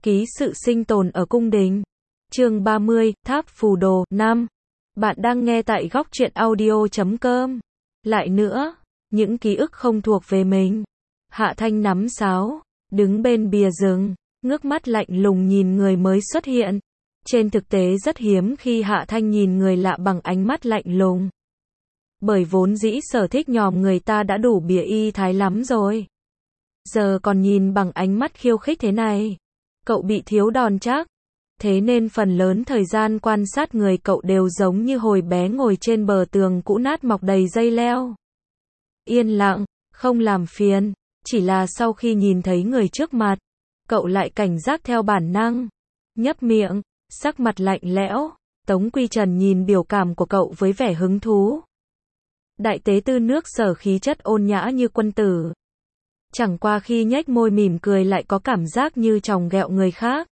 Ký sự sinh tồn ở cung đình. Chương 30, Tháp phù đồ 5. Bạn đang nghe tại góc truyện audio.com. Lại nữa, những ký ức không thuộc về mình. Hạ Thanh nắm sáo, đứng bên bìa rừng, ngước mắt lạnh lùng nhìn người mới xuất hiện. Trên thực tế rất hiếm khi Hạ Thanh nhìn người lạ bằng ánh mắt lạnh lùng. Bởi vốn dĩ sở thích nhòm người ta đã đủ bìa y thái lắm rồi. Giờ còn nhìn bằng ánh mắt khiêu khích thế này. Cậu bị thiếu đòn chắc. Thế nên phần lớn thời gian quan sát người cậu đều giống như hồi bé ngồi trên bờ tường cũ nát mọc đầy dây leo. Yên lặng, không làm phiền, chỉ là sau khi nhìn thấy người trước mặt, cậu lại cảnh giác theo bản năng. Nhấp miệng, sắc mặt lạnh lẽo, Tống Quy Trần nhìn biểu cảm của cậu với vẻ hứng thú. Đại tế tư nước Sở khí chất ôn nhã như quân tử. Chẳng qua khi nhếch môi mỉm cười lại có cảm giác như chòng ghẹo người khác.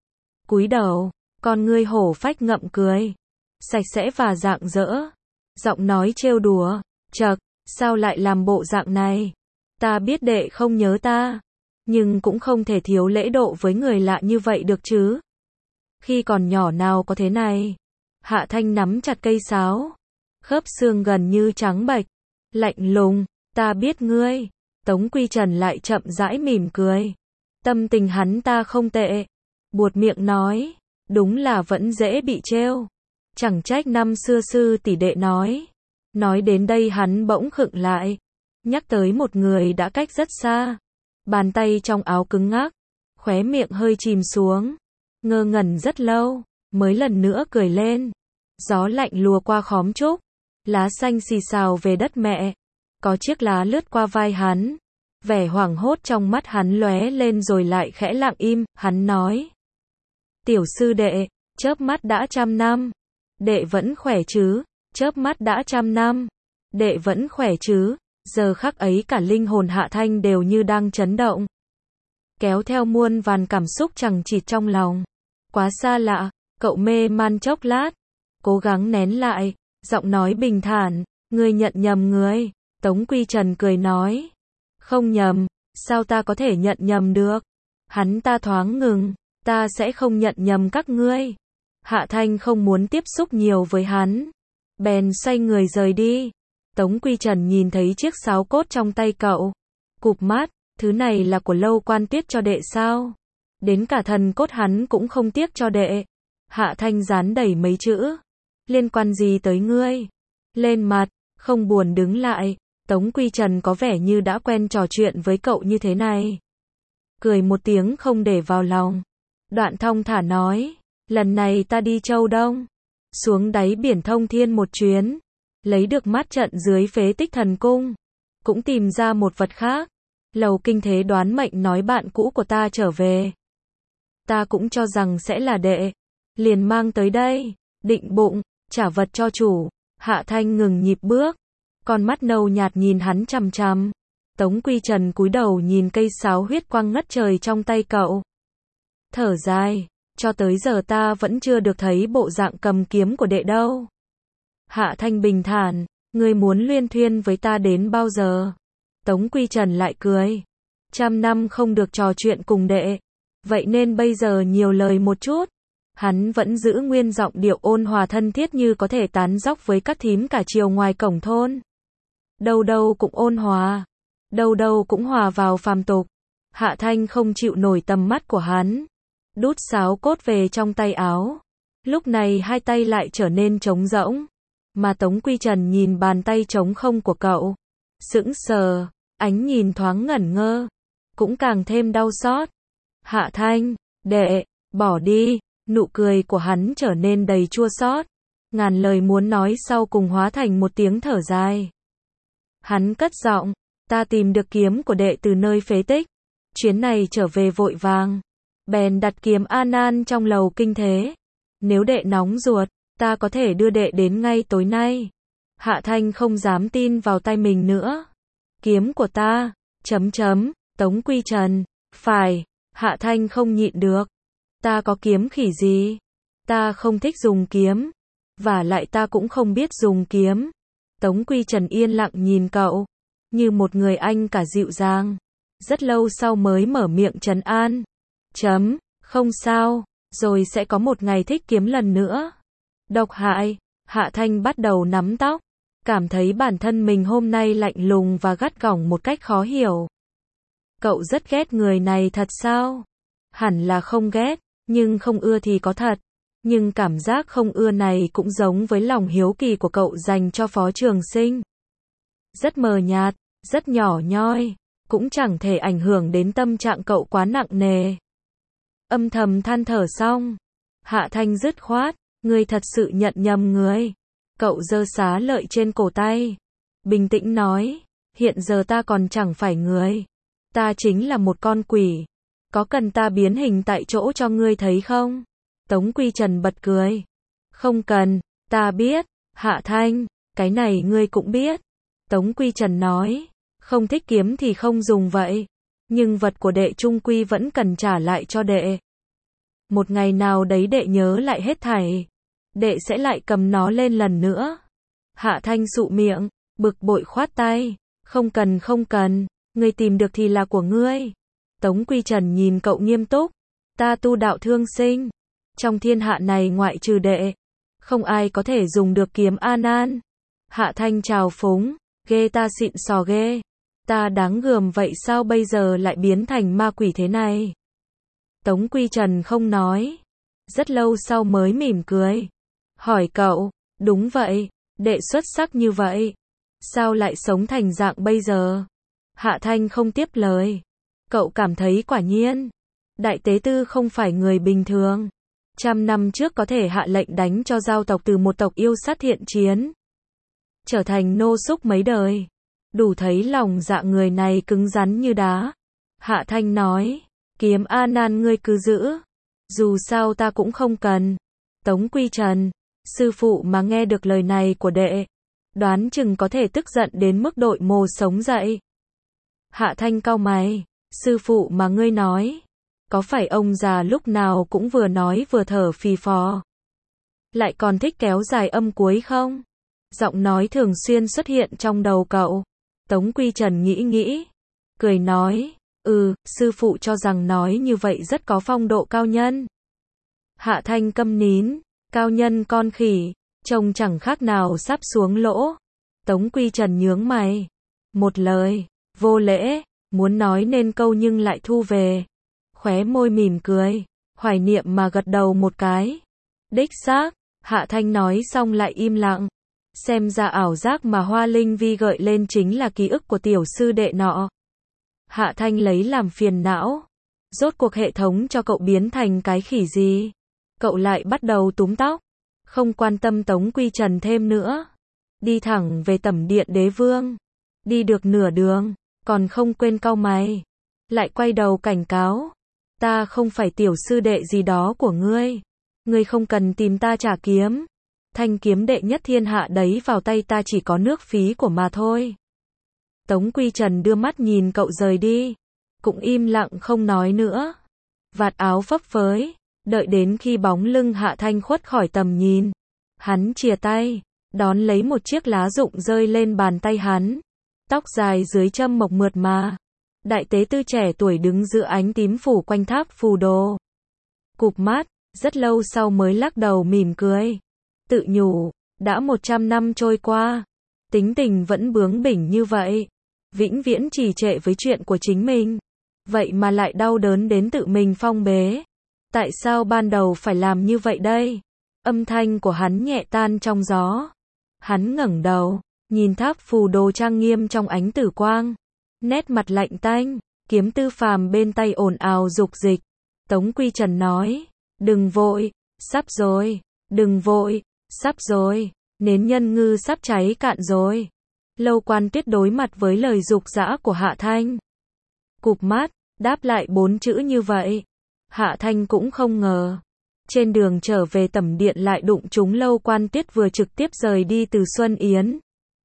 Cúi đầu, con ngươi hổ phách ngậm cười, sạch sẽ và rạng rỡ. Giọng nói trêu đùa, chậc, sao lại làm bộ dạng này? Ta biết đệ không nhớ ta, nhưng cũng không thể thiếu lễ độ với người lạ như vậy được chứ. Khi còn nhỏ nào có thế này. Hạ Thanh nắm chặt cây sáo, khớp xương gần như trắng bệch, lạnh lùng, ta biết ngươi. Tống Quy Trần lại chậm rãi mỉm cười. Tâm tình hắn ta không tệ. Buột miệng nói, đúng là vẫn dễ bị trêu. Chẳng trách năm xưa sư tỷ đệ nói. Nói đến đây hắn bỗng khựng lại. Nhắc tới một người đã cách rất xa. Bàn tay trong áo cứng ngắc, khóe miệng hơi chìm xuống. Ngơ ngẩn rất lâu, mới lần nữa cười lên. Gió lạnh lùa qua khóm trúc. Lá xanh xì xào về đất mẹ. Có chiếc lá lướt qua vai hắn. Vẻ hoảng hốt trong mắt hắn lóe lên rồi lại khẽ lặng im, hắn nói. Tiểu sư đệ, chớp mắt đã 100 năm. Đệ vẫn khỏe chứ? Chớp mắt đã 100 năm. Đệ vẫn khỏe chứ? Giờ khắc ấy cả linh hồn Hạ Thanh đều như đang chấn động. Kéo theo muôn vàn cảm xúc chằng chịt trong lòng. Quá xa lạ, cậu mê man chốc lát. Cố gắng nén lại, giọng nói bình thản, ngươi nhận nhầm người. Tống Quy Trần cười nói. Không nhầm, sao ta có thể nhận nhầm được? Hắn ta thoáng ngừng, ta sẽ không nhận nhầm các ngươi. Hạ Thanh không muốn tiếp xúc nhiều với hắn. Bèn xoay người rời đi. Tống Quy Trần nhìn thấy chiếc sáo cốt trong tay cậu. Cụp mắt, thứ này là của Lâu Quan Tuyết cho đệ sao? Đến cả thần cốt hắn cũng không tiếc cho đệ. Hạ Thanh dán đầy mấy chữ. Liên quan gì tới ngươi? Lên mặt, không buồn đứng lại. Tống Quy Trần có vẻ như đã quen trò chuyện với cậu như thế này. Cười một tiếng không để vào lòng. Đoạn thong thả nói, lần này ta đi Châu Đông, xuống đáy biển Thông Thiên một chuyến, lấy được mắt trận dưới phế tích thần cung, cũng tìm ra một vật khác. Lầu Kinh Thế đoán mệnh nói bạn cũ của ta trở về. Ta cũng cho rằng sẽ là đệ, liền mang tới đây, định bụng, trả vật cho chủ. Hạ Thanh ngừng nhịp bước. Con mắt nâu nhạt nhìn hắn chằm chằm. Tống Quy Trần cúi đầu nhìn cây sáo huyết quang ngất trời trong tay cậu. Thở dài, cho tới giờ ta vẫn chưa được thấy bộ dạng cầm kiếm của đệ đâu. Hạ Thanh bình thản, ngươi muốn luyên thuyên với ta đến bao giờ? Tống Quy Trần lại cười. 100 năm không được trò chuyện cùng đệ. Vậy nên bây giờ nhiều lời một chút. Hắn vẫn giữ nguyên giọng điệu ôn hòa thân thiết như có thể tán dóc với các thím cả chiều ngoài cổng thôn. Đâu đâu cũng ôn hòa, đâu đâu cũng hòa vào phàm tục. Hạ Thanh không chịu nổi tầm mắt của hắn, đút sáo cốt về trong tay áo. Lúc này hai tay lại trở nên trống rỗng, mà Tống Quy Trần nhìn bàn tay trống không của cậu, sững sờ, ánh nhìn thoáng ngẩn ngơ, cũng càng thêm đau xót. Hạ Thanh, đệ, bỏ đi. Nụ cười của hắn trở nên đầy chua xót, ngàn lời muốn nói sau cùng hóa thành một tiếng thở dài. Hắn cất giọng, ta tìm được kiếm của đệ từ nơi phế tích, chuyến này trở về vội vàng, bèn đặt kiếm An An trong lầu Kinh Thế. Nếu đệ nóng ruột, ta có thể đưa đệ đến ngay tối nay. Hạ Thanh không dám tin vào tay mình nữa. Kiếm của ta, Tống Quy Trần, phải, Hạ Thanh không nhịn được. Ta có kiếm khỉ gì? Ta không thích dùng kiếm. Và lại ta cũng không biết dùng kiếm. Tống Quy Trần yên lặng nhìn cậu, như một người anh cả dịu dàng. Rất lâu sau mới mở miệng trấn an. Không sao, rồi sẽ có một ngày thích kiếm lần nữa. Độc hại, Hạ Thanh bắt đầu nắm tóc, cảm thấy bản thân mình hôm nay lạnh lùng và gắt gỏng một cách khó hiểu. Cậu rất ghét người này thật sao? Hẳn là không ghét, nhưng không ưa thì có thật. Nhưng cảm giác không ưa này cũng giống với lòng hiếu kỳ của cậu dành cho Phó Trường Sinh. Rất mờ nhạt, rất nhỏ nhoi, cũng chẳng thể ảnh hưởng đến tâm trạng cậu quá nặng nề. Âm thầm than thở xong, Hạ Thanh dứt khoát, ngươi thật sự nhận nhầm người. Cậu giơ xá lợi trên cổ tay, bình tĩnh nói, hiện giờ ta còn chẳng phải người. Ta chính là một con quỷ. Có cần ta biến hình tại chỗ cho ngươi thấy không? Tống Quy Trần bật cười. Không cần, ta biết. Hạ Thanh, cái này ngươi cũng biết. Tống Quy Trần nói, không thích kiếm thì không dùng vậy. Nhưng vật của đệ chung quy vẫn cần trả lại cho đệ. Một ngày nào đấy đệ nhớ lại hết thảy, đệ sẽ lại cầm nó lên lần nữa. Hạ Thanh sụ miệng, bực bội khoát tay. Không cần không cần, ngươi tìm được thì là của ngươi. Tống Quy Trần nhìn cậu nghiêm túc. Ta tu đạo thương sinh. Trong thiên hạ này ngoại trừ đệ, không ai có thể dùng được kiếm A Nan. Hạ Thanh trào phúng, ghê ta xịn sò ghê. Ta đáng gờm vậy sao bây giờ lại biến thành ma quỷ thế này? Tống Quy Trần không nói. Rất lâu sau mới mỉm cười. Hỏi cậu, đúng vậy, đệ xuất sắc như vậy. Sao lại sống thành dạng bây giờ? Hạ Thanh không tiếp lời. Cậu cảm thấy quả nhiên, Đại Tế Tư không phải người bình thường. 100 năm trước có thể hạ lệnh đánh cho giao tộc từ một tộc yêu sát thiện chiến, trở thành nô súc mấy đời. Đủ thấy lòng dạ người này cứng rắn như đá. Hạ Thanh nói, kiếm A Nan ngươi cứ giữ. Dù sao ta cũng không cần. Tống Quy Trần, sư phụ mà nghe được lời này của đệ, đoán chừng có thể tức giận đến mức đội mồ sống dậy. Hạ Thanh cau mày, sư phụ mà ngươi nói, có phải ông già lúc nào cũng vừa nói vừa thở phì phò, lại còn thích kéo dài âm cuối không? Giọng nói thường xuyên xuất hiện trong đầu cậu. Tống Quy Trần nghĩ, cười nói, sư phụ cho rằng nói như vậy rất có phong độ cao nhân. Hạ Thanh câm nín, cao nhân con khỉ, trông chẳng khác nào sắp xuống lỗ. Tống Quy Trần nhướng mày, một lời, vô lễ, muốn nói nên câu nhưng lại thu về. Khóe môi mỉm cười, hoài niệm mà gật đầu một cái. Đích xác, Hạ Thanh nói xong lại im lặng. Xem ra ảo giác mà Hoa Linh Vi gợi lên chính là ký ức của tiểu sư đệ nọ. Hạ Thanh lấy làm phiền não. Rốt cuộc hệ thống cho cậu biến thành cái khỉ gì? Cậu lại bắt đầu túm tóc. Không quan tâm Tống Quy Trần thêm nữa. Đi thẳng về tẩm điện đế vương. Đi được nửa đường, còn không quên cau mày. Lại quay đầu cảnh cáo. Ta không phải tiểu sư đệ gì đó của ngươi. Ngươi không cần tìm ta trả kiếm. Thanh kiếm đệ nhất thiên hạ đấy vào tay ta chỉ có nước phí của mà thôi. Tống Quy Trần đưa mắt nhìn cậu rời đi. Cũng im lặng không nói nữa. Vạt áo phấp phới. Đợi đến khi bóng lưng Hạ Thanh khuất khỏi tầm nhìn. Hắn chìa tay. Đón lấy một chiếc lá rụng rơi lên bàn tay hắn. Tóc dài dưới châm mộc mượt mà. Đại tế tư trẻ tuổi đứng giữa ánh tím phủ quanh tháp phù đồ. Cụp mắt, rất lâu sau mới lắc đầu mỉm cười. Tự nhủ, đã 100 năm trôi qua. Tính tình vẫn bướng bỉnh như vậy. Vĩnh viễn trì trệ với chuyện của chính mình. Vậy mà lại đau đớn đến tự mình phong bế. Tại sao ban đầu phải làm như vậy đây? Âm thanh của hắn nhẹ tan trong gió. Hắn ngẩng đầu, nhìn tháp phù đồ trang nghiêm trong ánh tử quang. Nét mặt lạnh tanh, kiếm tư phàm bên tay ồn ào dục dịch. Tống Quy Trần nói, đừng vội, sắp rồi, đừng vội, sắp rồi, nến nhân ngư sắp cháy cạn rồi. Lâu Quan Tuyết đối mặt với lời dục dã của Hạ Thanh. Cụp mắt, đáp lại 4 chữ như vậy. Hạ Thanh cũng không ngờ. Trên đường trở về tẩm điện lại đụng trúng Lâu Quan Tuyết vừa trực tiếp rời đi từ Xuân Yến.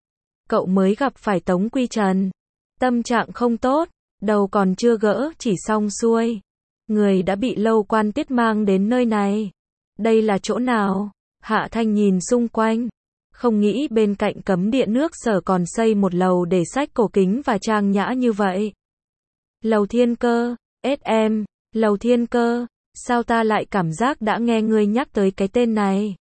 Cậu mới gặp phải Tống Quy Trần. Tâm trạng không tốt, đầu còn chưa gỡ chỉ xong xuôi. Người đã bị Lâu Quan Tuyết mang đến nơi này. Đây là chỗ nào? Hạ Thanh nhìn xung quanh. Không nghĩ bên cạnh cấm điện nước Sở còn xây một lầu để sách cổ kính và trang nhã như vậy. Lầu Thiên Cơ, SM, Lầu Thiên Cơ, sao ta lại cảm giác đã nghe ngươi nhắc tới cái tên này?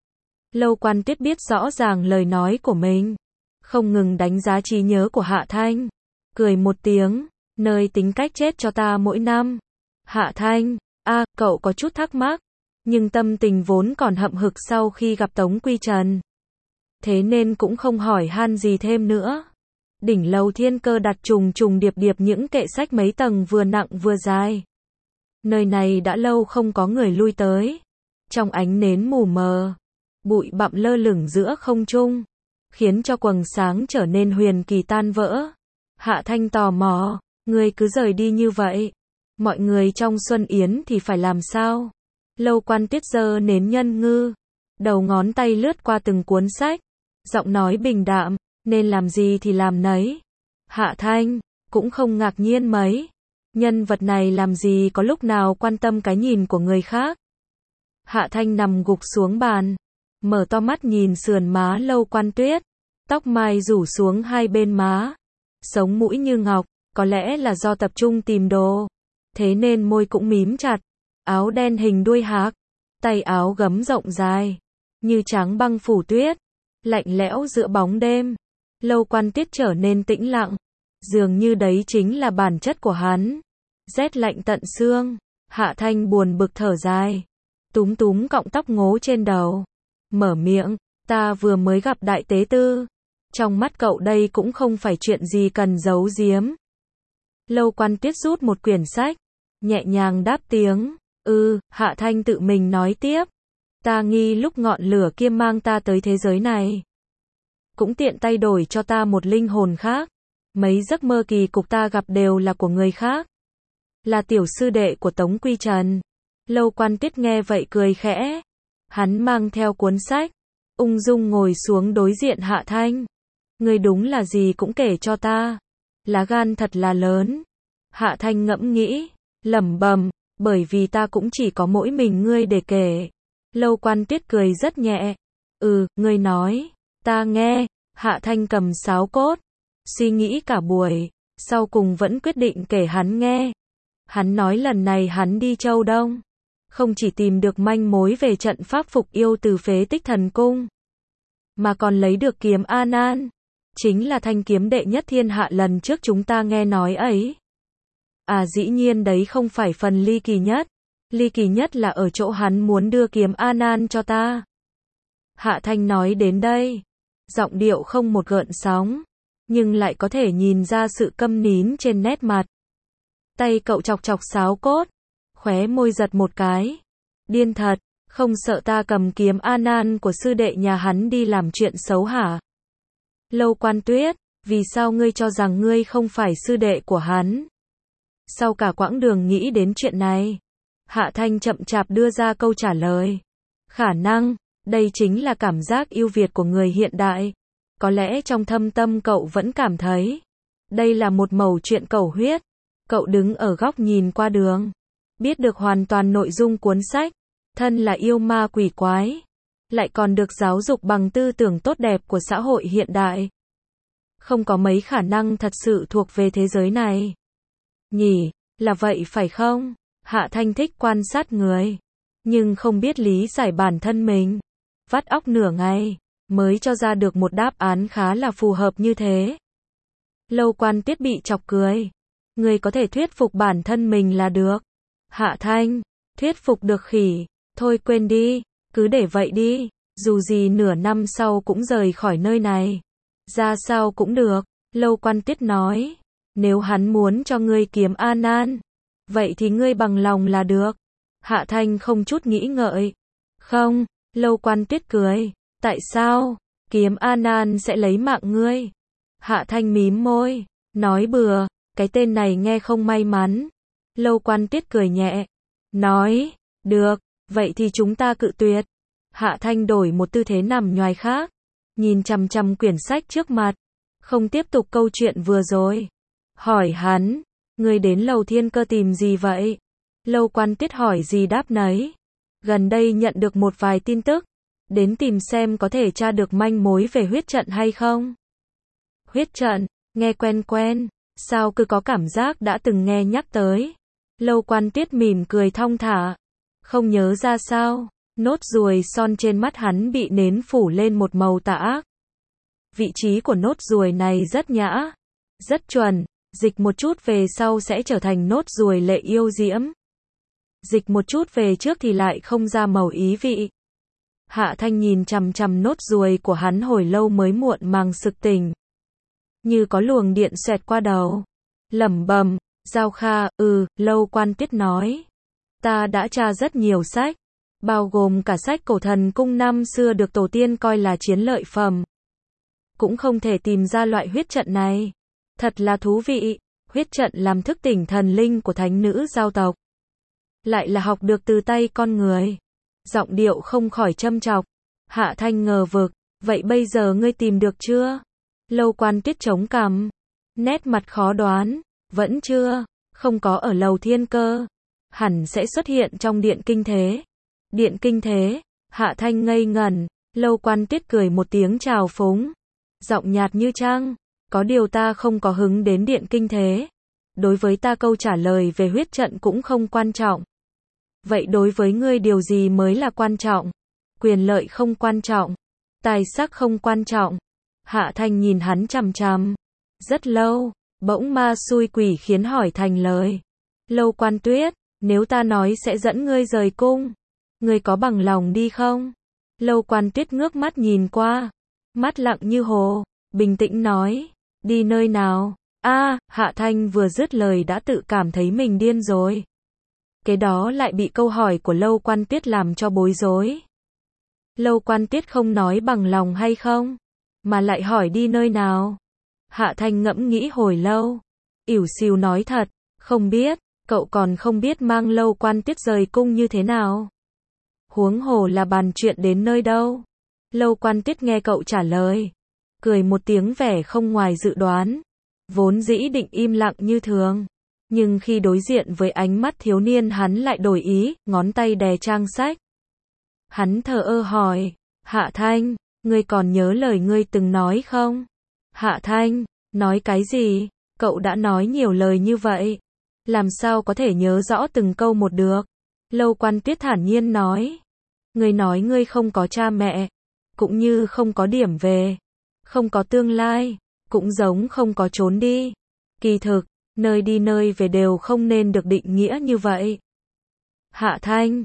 Lâu Quan Tuyết biết rõ ràng lời nói của mình, không ngừng đánh giá trí nhớ của Hạ Thanh, cười một tiếng, nơi tính cách chết cho ta mỗi năm. Hạ Thanh, cậu có chút thắc mắc, nhưng tâm tình vốn còn hậm hực sau khi gặp Tống Quy Trần. Thế nên cũng không hỏi han gì thêm nữa. Đỉnh lầu Thiên Cơ đặt trùng trùng điệp điệp những kệ sách mấy tầng vừa nặng vừa dài. Nơi này đã lâu không có người lui tới. Trong ánh nến mù mờ, bụi bặm lơ lửng giữa không trung, khiến cho quầng sáng trở nên huyền kỳ tan vỡ. Hạ Thanh tò mò, ngươi cứ rời đi như vậy, mọi người trong Xuân Yến thì phải làm sao? Lâu Quan Tuyết giơ nến nhân ngư, đầu ngón tay lướt qua từng cuốn sách, giọng nói bình đạm, nên làm gì thì làm nấy. Hạ Thanh cũng không ngạc nhiên mấy, nhân vật này làm gì có lúc nào quan tâm cái nhìn của người khác. Hạ Thanh nằm gục xuống bàn, mở to mắt nhìn sườn má Lâu Quan Tuyết, tóc mai rủ xuống hai bên má, sống mũi như ngọc, có lẽ là do tập trung tìm đồ, thế nên môi cũng mím chặt. Áo đen hình đuôi hạc, tay áo gấm rộng dài, như trắng băng phủ tuyết, lạnh lẽo giữa bóng đêm. Lâu Quan Tuyết trở nên tĩnh lặng, dường như đấy chính là bản chất của hắn. Rét lạnh tận xương. Hạ Thanh buồn bực thở dài, túm túm cọng tóc ngố trên đầu, mở miệng, ta vừa mới gặp Đại Tế Tư, trong mắt cậu đây cũng không phải chuyện gì cần giấu giếm. Lâu Quan Tuyết rút một quyển sách, nhẹ nhàng đáp tiếng, Hạ Thanh tự mình nói tiếp, ta nghi lúc ngọn lửa kia mang ta tới thế giới này, cũng tiện tay đổi cho ta một linh hồn khác. Mấy giấc mơ kỳ cục ta gặp đều là của người khác, là tiểu sư đệ của Tống Quy Trần. Lâu Quan Tuyết nghe vậy cười khẽ, hắn mang theo cuốn sách, ung dung ngồi xuống đối diện Hạ Thanh. Ngươi đúng là gì cũng kể cho ta, lá gan thật là lớn. Hạ Thanh ngẫm nghĩ, lẩm bẩm, bởi vì ta cũng chỉ có mỗi mình ngươi để kể. Lâu Quan Tuyết cười rất nhẹ, ngươi nói, ta nghe. Hạ Thanh cầm sáo cốt, suy nghĩ cả buổi, sau cùng vẫn quyết định kể hắn nghe. Hắn nói lần này hắn đi Châu Đông, không chỉ tìm được manh mối về trận pháp phục yêu từ phế tích thần cung, mà còn lấy được kiếm A Nan, chính là thanh kiếm đệ nhất thiên hạ lần trước chúng ta nghe nói ấy. Dĩ nhiên đấy không phải phần ly kỳ nhất. Ly kỳ nhất là ở chỗ hắn muốn đưa kiếm A Nan cho ta. Hạ Thanh nói đến đây, giọng điệu không một gợn sóng, nhưng lại có thể nhìn ra sự câm nín trên nét mặt. Tay cậu chọc chọc sáo cốt, khóe môi giật một cái. Điên thật, không sợ ta cầm kiếm A Nan của sư đệ nhà hắn đi làm chuyện xấu hả? Lâu Quan Tuyết, vì sao ngươi cho rằng ngươi không phải sư đệ của hắn? Sau cả quãng đường nghĩ đến chuyện này, Hạ Thanh chậm chạp đưa ra câu trả lời. Khả năng, đây chính là cảm giác ưu việt của người hiện đại. Có lẽ trong thâm tâm cậu vẫn cảm thấy, đây là một mẩu chuyện cầu huyết. Cậu đứng ở góc nhìn qua đường, biết được hoàn toàn nội dung cuốn sách, thân là yêu ma quỷ quái, lại còn được giáo dục bằng tư tưởng tốt đẹp của xã hội hiện đại. Không có mấy khả năng thật sự thuộc về thế giới này. Nhỉ, là vậy phải không? Hạ Thanh thích quan sát người, nhưng không biết lý giải bản thân mình. Vắt óc nửa ngày, mới cho ra được một đáp án khá là phù hợp như thế. Lâu Quan Tuyết bị chọc cười. Người có thể thuyết phục bản thân mình là được. Hạ Thanh, thuyết phục được khỉ, thôi quên đi, cứ để vậy đi, dù gì nửa năm sau cũng rời khỏi nơi này. Ra sao cũng được, Lâu Quan Tuyết nói, nếu hắn muốn cho ngươi kiếm A Nan, vậy thì ngươi bằng lòng là được. Hạ Thanh không chút nghĩ ngợi. Không, Lâu Quan Tuyết cười, tại sao? Kiếm A Nan sẽ lấy mạng ngươi. Hạ Thanh mím môi, nói bừa, cái tên này nghe không may mắn. Lâu Quan Tuyết cười nhẹ, nói, được, vậy thì chúng ta cự tuyệt. Hạ Thanh đổi một tư thế nằm nhoài khác, nhìn chằm chằm quyển sách trước mặt, không tiếp tục câu chuyện vừa rồi. Hỏi hắn, ngươi đến lầu Thiên Cơ tìm gì vậy? Lâu Quan Tuyết hỏi gì đáp nấy. Gần đây nhận được một vài tin tức, đến tìm xem có thể tra được manh mối về huyết trận hay không. Huyết trận, nghe quen quen, sao cứ có cảm giác đã từng nghe nhắc tới. Lâu Quan Tuyết mỉm cười thong thả, Không nhớ ra sao? Nốt ruồi son trên mắt hắn bị nến phủ lên một màu tà ác. Vị trí của nốt ruồi này rất nhã, rất chuẩn, dịch một chút về sau sẽ trở thành nốt ruồi lệ yêu diễm. Dịch một chút về trước thì lại không ra màu ý vị. Hạ Thanh nhìn chằm chằm nốt ruồi của hắn hồi lâu mới muộn màng sực tỉnh. Như có luồng điện xoẹt qua đầu. Lẩm bẩm, Giao Kha, Lâu Quan Tiết nói. Ta đã tra rất nhiều sách, bao gồm cả sách cổ thần cung năm xưa được tổ tiên coi là chiến lợi phẩm. Cũng không thể tìm ra loại huyết trận này. Thật là thú vị, huyết trận làm thức tỉnh thần linh của thánh nữ giao tộc. Lại là học được từ tay con người. Giọng điệu không khỏi châm chọc. Hạ Thanh ngờ vực, vậy bây giờ ngươi tìm được chưa? Lâu Quan Tiết chống cằm, nét mặt khó đoán, vẫn chưa, không có ở lầu thiên cơ. Hẳn sẽ xuất hiện trong điện kinh thế. Điện kinh thế? Hạ Thanh ngây ngẩn, Lâu Quan Tiết cười một tiếng chào phúng. Giọng nhạt như trăng, có điều ta không có hứng đến điện kinh thế. Đối với ta câu trả lời về huyết trận cũng không quan trọng. Vậy đối với ngươi điều gì mới là quan trọng? Quyền lợi không quan trọng, tài sắc không quan trọng. Hạ Thanh nhìn hắn chằm chằm. Rất lâu, bỗng ma xui quỷ khiến hỏi thành lời. Lâu Quan Tuyết, nếu ta nói sẽ dẫn ngươi rời cung, ngươi có bằng lòng đi không? Lâu Quan Tuyết ngước mắt nhìn qua, mắt lặng như hồ, bình tĩnh nói, đi nơi nào? Hạ Thanh vừa dứt lời đã tự cảm thấy mình điên rồi. Cái đó lại bị câu hỏi của Lâu Quan Tuyết làm cho bối rối. Lâu Quan Tuyết không nói bằng lòng hay không, mà lại hỏi đi nơi nào. Hạ Thanh ngẫm nghĩ hồi lâu, ỉu xìu nói thật, không biết, cậu còn không biết mang Lâu Quan Tuyết rời cung như thế nào. Huống hồ là bàn chuyện đến nơi đâu. Lâu Quan Tuyết nghe cậu trả lời, cười một tiếng vẻ không ngoài dự đoán. Vốn dĩ định im lặng như thường, nhưng khi đối diện với ánh mắt thiếu niên hắn lại đổi ý, ngón tay đè trang sách. Hắn thờ ơ hỏi, Hạ Thanh, ngươi còn nhớ lời ngươi từng nói không? Hạ Thanh, nói cái gì? Cậu đã nói nhiều lời như vậy, làm sao có thể nhớ rõ từng câu một được? Lâu Quan Tuyết thản nhiên nói, ngươi nói ngươi không có cha mẹ, cũng như không có điểm về, không có tương lai, cũng giống không có trốn đi. Kỳ thực, nơi đi nơi về đều không nên được định nghĩa như vậy. Hạ Thanh,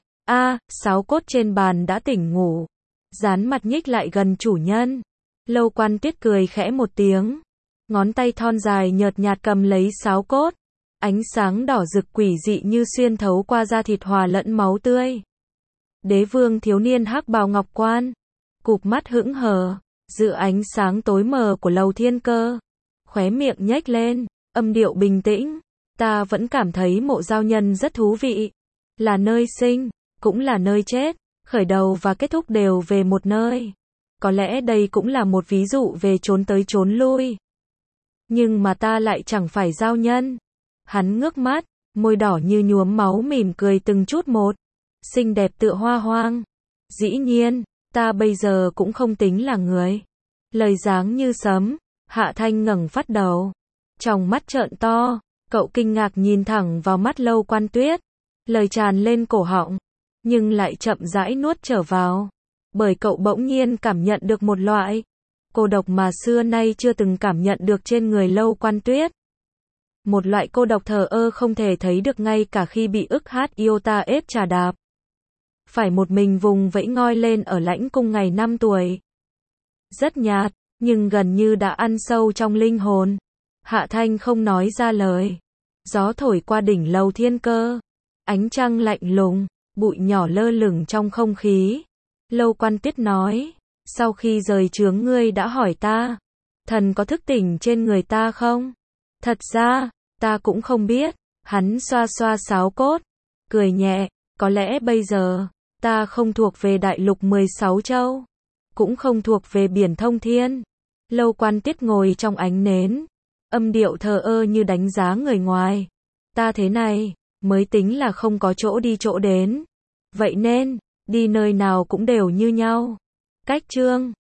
Sáo cốt trên bàn đã tỉnh ngủ, dán mặt nhích lại gần chủ nhân. Lâu Quan Tuyết cười khẽ một tiếng, ngón tay thon dài nhợt nhạt cầm lấy sáo cốt, ánh sáng đỏ rực quỷ dị như xuyên thấu qua da thịt hòa lẫn máu tươi. Đế vương thiếu niên hắc bào ngọc quan, cụp mắt hững hờ, giữa ánh sáng tối mờ của lầu thiên cơ, khóe miệng nhếch lên, âm điệu bình tĩnh, ta vẫn cảm thấy Mộ Giao Nhân rất thú vị, là nơi sinh, cũng là nơi chết, khởi đầu và kết thúc đều về một nơi. Có lẽ đây cũng là một ví dụ về trốn tới trốn lui. Nhưng mà ta lại chẳng phải giao nhân. Hắn ngước mắt, môi đỏ như nhuốm máu mỉm cười từng chút một, xinh đẹp tựa hoa hoang. Dĩ nhiên, ta bây giờ cũng không tính là người. Lời giáng như sấm, Hạ Thanh ngẩng phát đầu, tròng mắt trợn to, cậu kinh ngạc nhìn thẳng vào mắt Lâu Quan Tuyết, lời tràn lên cổ họng, nhưng lại chậm rãi nuốt trở vào, bởi cậu bỗng nhiên cảm nhận được một loại cô độc mà xưa nay chưa từng cảm nhận được trên người Lâu Quan Tuyết. Một loại cô độc thờ ơ không thể thấy được ngay cả khi bị ức hát yêu ta ép trà đạp. Phải một mình vùng vẫy ngoi lên ở lãnh cung ngày 5 tuổi. Rất nhạt, nhưng gần như đã ăn sâu trong linh hồn. Hạ Thanh không nói ra lời. Gió thổi qua đỉnh lầu thiên cơ. Ánh trăng lạnh lùng, bụi nhỏ lơ lửng trong không khí. Lâu Quan Tuyết nói, sau khi rời trướng ngươi đã hỏi ta, thần có thức tỉnh trên người ta không? Thật ra, ta cũng không biết. Hắn xoa xoa sáo cốt, cười nhẹ, có lẽ bây giờ, ta không thuộc về đại lục 16 châu, cũng không thuộc về biển thông thiên. Lâu Quan Tuyết ngồi trong ánh nến, âm điệu thờ ơ như đánh giá người ngoài. Ta thế này, mới tính là không có chỗ đi chỗ đến. Vậy nên, đi nơi nào cũng đều như nhau. Cách chương